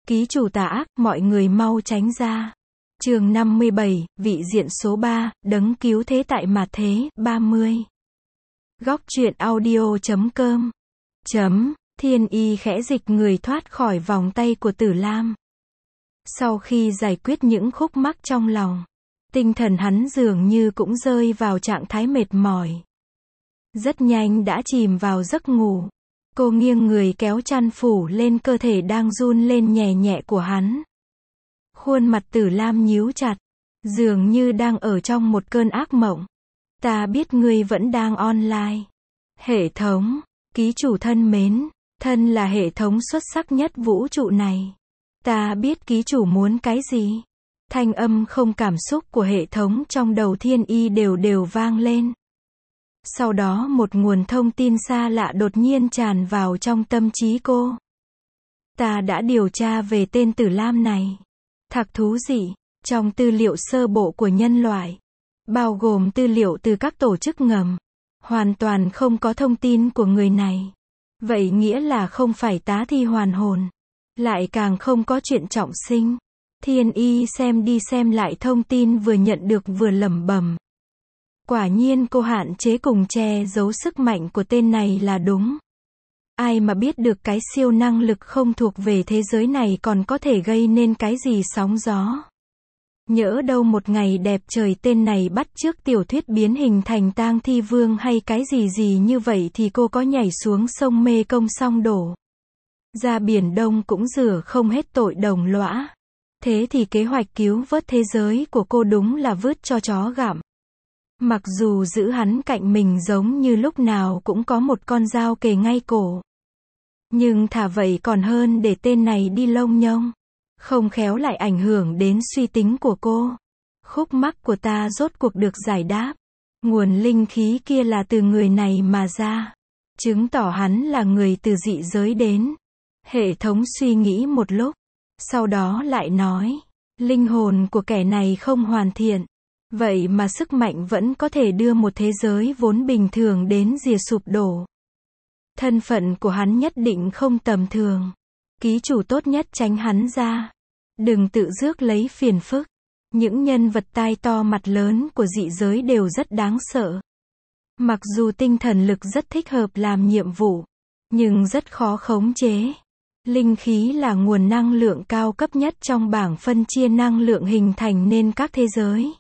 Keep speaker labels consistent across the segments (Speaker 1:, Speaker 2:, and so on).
Speaker 1: Ký chủ tà ác, mọi người mau tránh ra. Chương 57, vị diện số 3, đấng cứu thế tại mạt thế, 30. Góc truyện audio.com. Thiên Y khẽ dịch người thoát khỏi vòng tay của Tử Lam. Sau khi giải quyết những khúc mắc trong lòng, tinh thần hắn dường như cũng rơi vào trạng thái mệt mỏi. Rất nhanh đã chìm vào giấc ngủ. Cô nghiêng người kéo chăn phủ lên cơ thể đang run lên nhẹ nhẹ của hắn. Khuôn mặt Tử Lam nhíu chặt, dường như đang ở trong một cơn ác mộng. Ta biết ngươi vẫn đang online. Hệ thống, ký chủ thân mến, thân là hệ thống xuất sắc nhất vũ trụ này. Ta biết ký chủ muốn cái gì. Thanh âm không cảm xúc của hệ thống trong đầu Thiên Y đều đều vang lên. Sau đó một nguồn thông tin xa lạ đột nhiên tràn vào trong tâm trí cô. Ta đã điều tra về tên Tử Lam này. Thạc thú dị, trong tư liệu sơ bộ của nhân loại, bao gồm tư liệu từ các tổ chức ngầm, hoàn toàn không có thông tin của người này. Vậy nghĩa là không phải tá thi hoàn hồn, lại càng không có chuyện trọng sinh. Thiên Y xem đi xem lại thông tin vừa nhận được vừa lẩm bẩm. Quả nhiên cô hạn chế cùng che giấu sức mạnh của tên này là đúng. Ai mà biết được cái siêu năng lực không thuộc về thế giới này còn có thể gây nên cái gì sóng gió. Nhỡ đâu một ngày đẹp trời tên này bắt chước tiểu thuyết biến hình thành tang thi vương hay cái gì gì như vậy thì cô có nhảy xuống sông Mê Công xong đổ ra Biển Đông cũng rửa không hết tội đồng lõa. Thế thì kế hoạch cứu vớt thế giới của cô đúng là vứt cho chó gặm. Mặc dù giữ hắn cạnh mình giống như lúc nào cũng có một con dao kề ngay cổ. Nhưng thà vậy còn hơn để tên này đi lông nhông. Không khéo lại ảnh hưởng đến suy tính của cô. Khúc mắc của ta rốt cuộc được giải đáp. Nguồn linh khí kia là từ người này mà ra. Chứng tỏ hắn là người từ dị giới đến. Hệ thống suy nghĩ một lúc. Sau đó lại nói. Linh hồn của kẻ này không hoàn thiện. Vậy mà sức mạnh vẫn có thể đưa một thế giới vốn bình thường đến rìa sụp đổ. Thân phận của hắn nhất định không tầm thường. Ký chủ tốt nhất tránh hắn ra. Đừng tự rước lấy phiền phức. Những nhân vật tai to mặt lớn của dị giới đều rất đáng sợ. Mặc dù tinh thần lực rất thích hợp làm nhiệm vụ, nhưng rất khó khống chế. Linh khí là nguồn năng lượng cao cấp nhất trong bảng phân chia năng lượng hình thành nên các thế giới.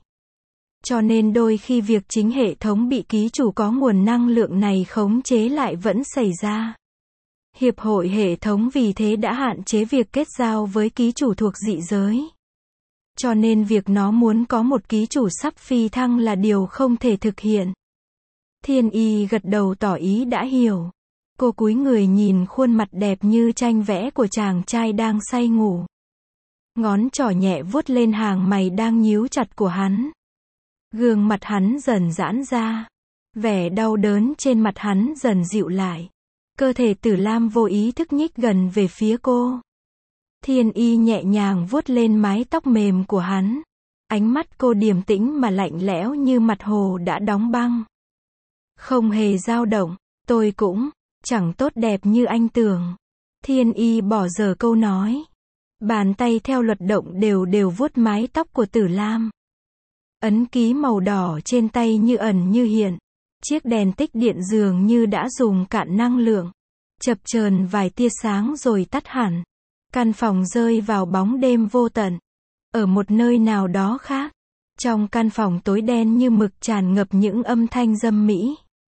Speaker 1: Cho nên đôi khi việc chính hệ thống bị ký chủ có nguồn năng lượng này khống chế lại vẫn xảy ra. Hiệp hội hệ thống vì thế đã hạn chế việc kết giao với ký chủ thuộc dị giới. Cho nên việc nó muốn có một ký chủ sắp phi thăng là điều không thể thực hiện. Thiên Y gật đầu tỏ ý đã hiểu. Cô cúi người nhìn khuôn mặt đẹp như tranh vẽ của chàng trai đang say ngủ. Ngón trỏ nhẹ vuốt lên hàng mày đang nhíu chặt của hắn. Gương mặt hắn dần giãn ra. Vẻ đau đớn trên mặt hắn dần dịu lại. Cơ thể Tử Lam vô ý thức nhích gần về phía cô. Thiên Y nhẹ nhàng vuốt lên mái tóc mềm của hắn. Ánh mắt cô điềm tĩnh mà lạnh lẽo như mặt hồ đã đóng băng. Không hề dao động, tôi cũng chẳng tốt đẹp như anh tưởng. Thiên Y bỏ dở câu nói. Bàn tay theo luật động đều đều vuốt mái tóc của Tử Lam. Ấn ký màu đỏ trên tay như ẩn như hiện. Chiếc đèn tích điện dường như đã dùng cạn năng lượng. Chập chờn vài tia sáng rồi tắt hẳn. Căn phòng rơi vào bóng đêm vô tận. Ở một nơi nào đó khác. Trong căn phòng tối đen như mực tràn ngập những âm thanh dâm mỹ.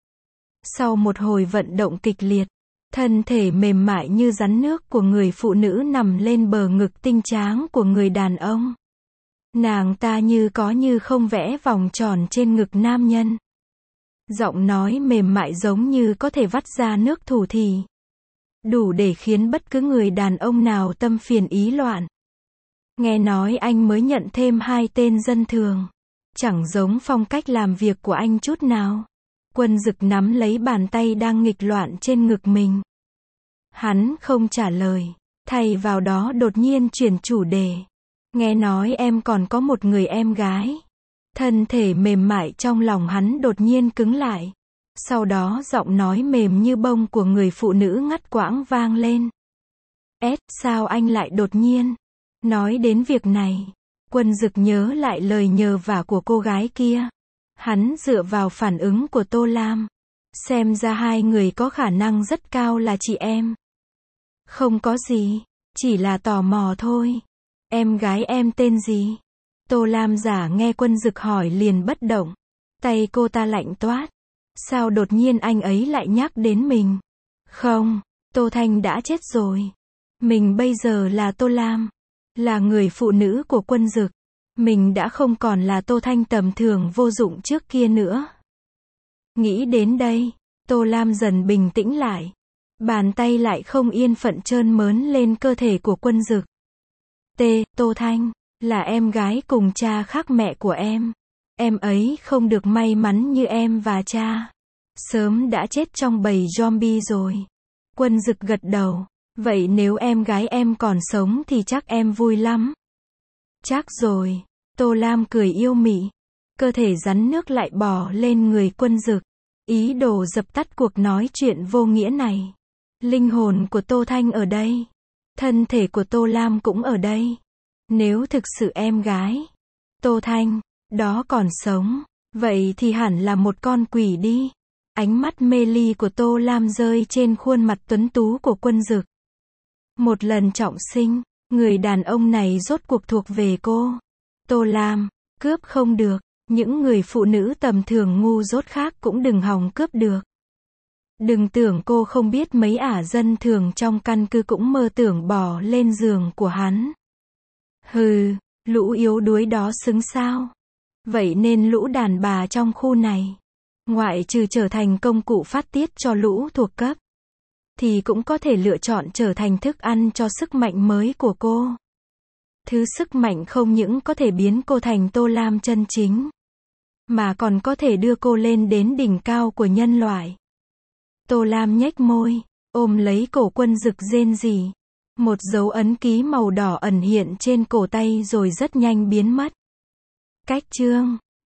Speaker 1: Sau một hồi vận động kịch liệt, thân thể mềm mại như rắn nước của người phụ nữ nằm lên bờ ngực tinh tráng của người đàn ông. Nàng ta như có như không vẽ vòng tròn trên ngực nam nhân. Giọng nói mềm mại giống như có thể vắt ra nước thủ thỉ. Đủ để khiến bất cứ người đàn ông nào tâm phiền ý loạn. Nghe nói anh mới nhận thêm 2 tên dân thường. Chẳng giống phong cách làm việc của anh chút nào. Quân Dực nắm lấy bàn tay đang nghịch loạn trên ngực mình. Hắn không trả lời. Thay vào đó đột nhiên chuyển chủ đề. Nghe nói em còn có một người em gái. Thân thể mềm mại trong lòng hắn đột nhiên cứng lại. Sau đó giọng nói mềm như bông của người phụ nữ ngắt quãng vang lên. Sao anh lại đột nhiên nói đến việc này? Quân Dực nhớ lại lời nhờ vả của cô gái kia. Hắn dựa vào phản ứng của Tô Lam, xem ra hai người có khả năng rất cao là chị em. Không có gì, chỉ là tò mò thôi. Em gái em tên gì? Tô Lam giả nghe Quân Dực hỏi liền bất động. Tay cô ta lạnh toát. Sao đột nhiên anh ấy lại nhắc đến mình? Không, Tô Thanh đã chết rồi. Mình bây giờ là Tô Lam, là người phụ nữ của Quân Dực. Mình đã không còn là Tô Thanh tầm thường vô dụng trước kia nữa. Nghĩ đến đây, Tô Lam dần bình tĩnh lại. Bàn tay lại không yên phận trơn mớn lên cơ thể của Quân Dực. Tô Thanh, là em gái cùng cha khác mẹ của em. Em ấy không được may mắn như em và cha. Sớm đã chết trong bầy zombie rồi. Quân Dực gật đầu. Vậy nếu em gái em còn sống thì chắc em vui lắm. Chắc rồi. Tô Lam cười yêu mị. Cơ thể rắn nước lại bò lên người Quân Dực. Ý đồ dập tắt cuộc nói chuyện vô nghĩa này. Linh hồn của Tô Thanh ở đây. Thân thể của Tô Lam cũng ở đây. Nếu thực sự em gái Tô Thanh đó còn sống, vậy thì hẳn là một con quỷ đi. Ánh mắt mê ly của Tô Lam rơi trên khuôn mặt tuấn tú của Quân Dực. Một lần trọng sinh, người đàn ông này rốt cuộc thuộc về cô. Tô Lam, cướp không được, những người phụ nữ tầm thường ngu dốt khác cũng đừng hòng cướp được. Đừng tưởng cô không biết mấy ả dân thường trong căn cứ cũng mơ tưởng bò lên giường của hắn. Hừ, lũ yếu đuối đó xứng sao? Vậy nên lũ đàn bà trong khu này, ngoại trừ trở thành công cụ phát tiết cho lũ thuộc cấp, thì cũng có thể lựa chọn trở thành thức ăn cho sức mạnh mới của cô. Thứ sức mạnh không những có thể biến cô thành Tô Lam chân chính, mà còn có thể đưa cô lên đến đỉnh cao của nhân loại. Tô Lam nhếch môi, ôm lấy cổ Quân Dực rên rỉ. Một dấu ấn ký màu đỏ ẩn hiện trên cổ tay rồi rất nhanh biến mất. Cách chương